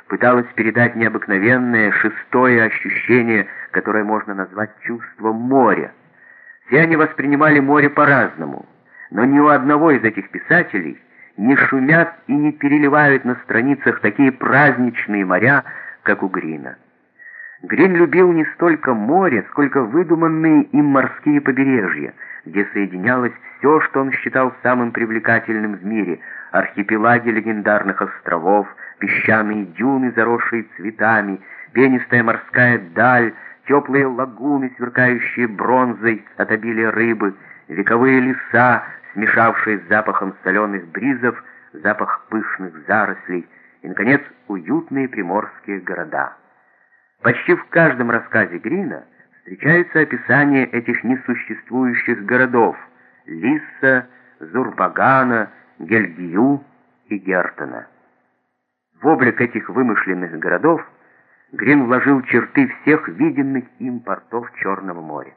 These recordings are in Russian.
пыталась передать необыкновенное шестое ощущение, которое можно назвать чувством моря. Все они воспринимали море по-разному, но ни у одного из этих писателей не шумят и не переливают на страницах такие праздничные моря, как у Грина. Грин любил не столько море, сколько выдуманные им морские побережья, где соединялось все, что он считал самым привлекательным в мире: архипелаги легендарных островов, песчаные дюны, заросшие цветами, пенистая морская даль, теплые лагуны, сверкающие бронзой от обилия рыбы, вековые леса, смешавшие с запахом соленых бризов запах пышных зарослей, и, наконец, уютные приморские города. Почти в каждом рассказе Грина встречается описание этих несуществующих городов: Лисса, Зурбагана, Гельгию и Гертона. В облик этих вымышленных городов Грин вложил черты всех виденных им портов Черного моря.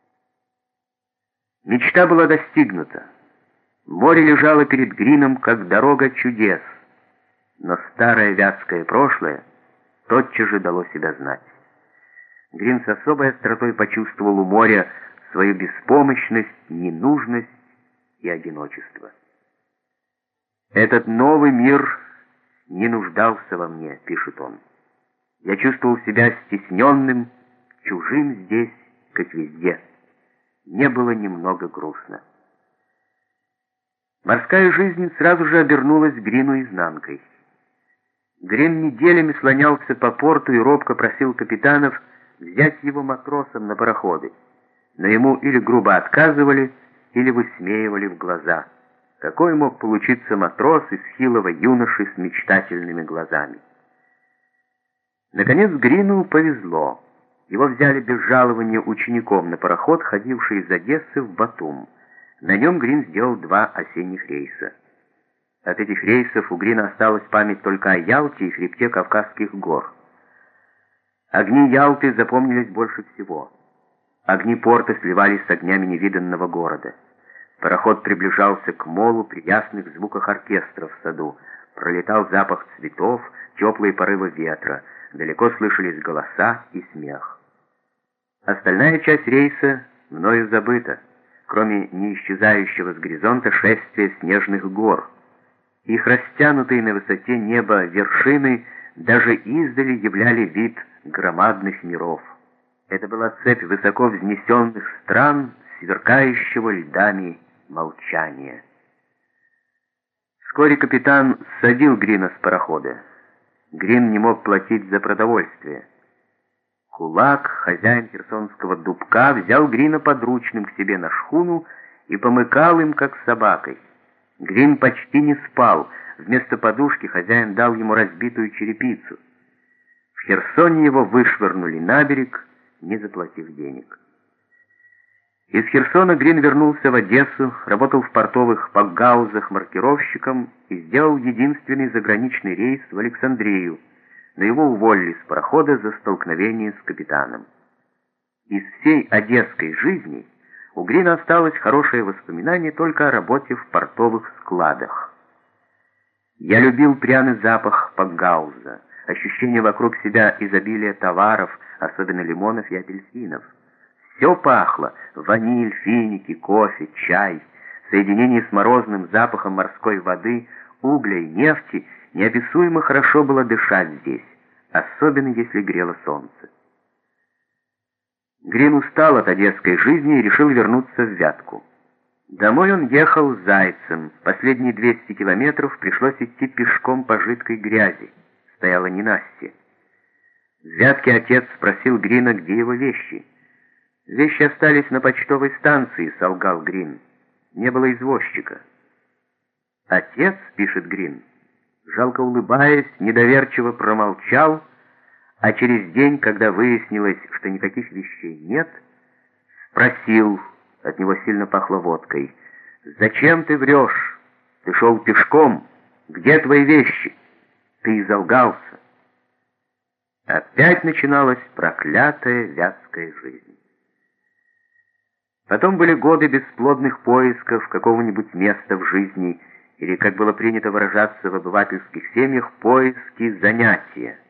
Мечта была достигнута. Море лежало перед Грином, как дорога чудес, но старое вятское прошлое тотчас же дало себя знать. Грин с особой остротой почувствовал у моря свою беспомощность, ненужность и одиночество. «Этот новый мир не нуждался во мне», — пишет он. «Я чувствовал себя стесненным, чужим здесь, как везде. Мне было немного грустно». Морская жизнь сразу же обернулась Грину изнанкой. Грин неделями слонялся по порту и робко просил капитанов взять его матросом на пароходы, но ему или грубо отказывали, или высмеивали в глаза. Какой мог получиться матрос из хилого юноши с мечтательными глазами? Наконец Грину повезло. Его взяли без жалования учеником на пароход, ходивший из Одессы в Батум. На нем Грин сделал 2 осенних рейса. От этих рейсов у Грина осталась память только о Ялте и хребте Кавказских гор. Огни Ялты запомнились больше всего. Огни порта сливались с огнями невиданного города. Пароход приближался к молу при ясных звуках оркестра в саду. Пролетал запах цветов, теплые порывы ветра. Далеко слышались голоса и смех. Остальная часть рейса мною забыта, кроме неисчезающего с горизонта шествия снежных гор. Их растянутые на высоте неба вершины даже издали являли вид громадных миров. Это была цепь высоко взнесенных стран, сверкающего льдами молчания. Вскоре капитан ссадил Грина с парохода. Грин не мог платить за продовольствие. Кулак, хозяин херсонского дубка, взял Грина подручным к себе на шхуну и помыкал им, как собакой. Грин почти не спал. Вместо подушки хозяин дал ему разбитую черепицу. В Херсоне его вышвырнули на берег, не заплатив денег. Из Херсона Грин вернулся в Одессу, работал в портовых пакгаузах маркировщиком и сделал единственный заграничный рейс в Александрию, но его уволили с парохода за столкновение с капитаном. Из всей одесской жизни у Грина осталось хорошее воспоминание только о работе в портовых складах. «Я любил пряный запах пакгауза, ощущение вокруг себя изобилия товаров, особенно лимонов и апельсинов. Все пахло: ваниль, финики, кофе, чай. Соединение с морозным запахом морской воды, угля и нефти неописуемо хорошо было дышать здесь, особенно если грело солнце». Грин устал от одесской жизни и решил вернуться в Вятку. Домой он ехал зайцем. Последние 200 километров пришлось идти пешком по жидкой грязи. Стояла ненастье. В Вятке отец спросил Грина, где его вещи. «Вещи остались на почтовой станции», — солгал Грин. «Не было извозчика». «Отец», — пишет Грин, жалко улыбаясь, недоверчиво промолчал, а через день, когда выяснилось, что никаких вещей нет, спросил, от него сильно пахло водкой: «Зачем ты врешь? Ты шел пешком. Где твои вещи? Ты изолгался». Опять начиналась проклятая вятская жизнь. Потом были годы бесплодных поисков какого-нибудь места в жизни, или, как было принято выражаться в обывательских семьях, поиски занятия.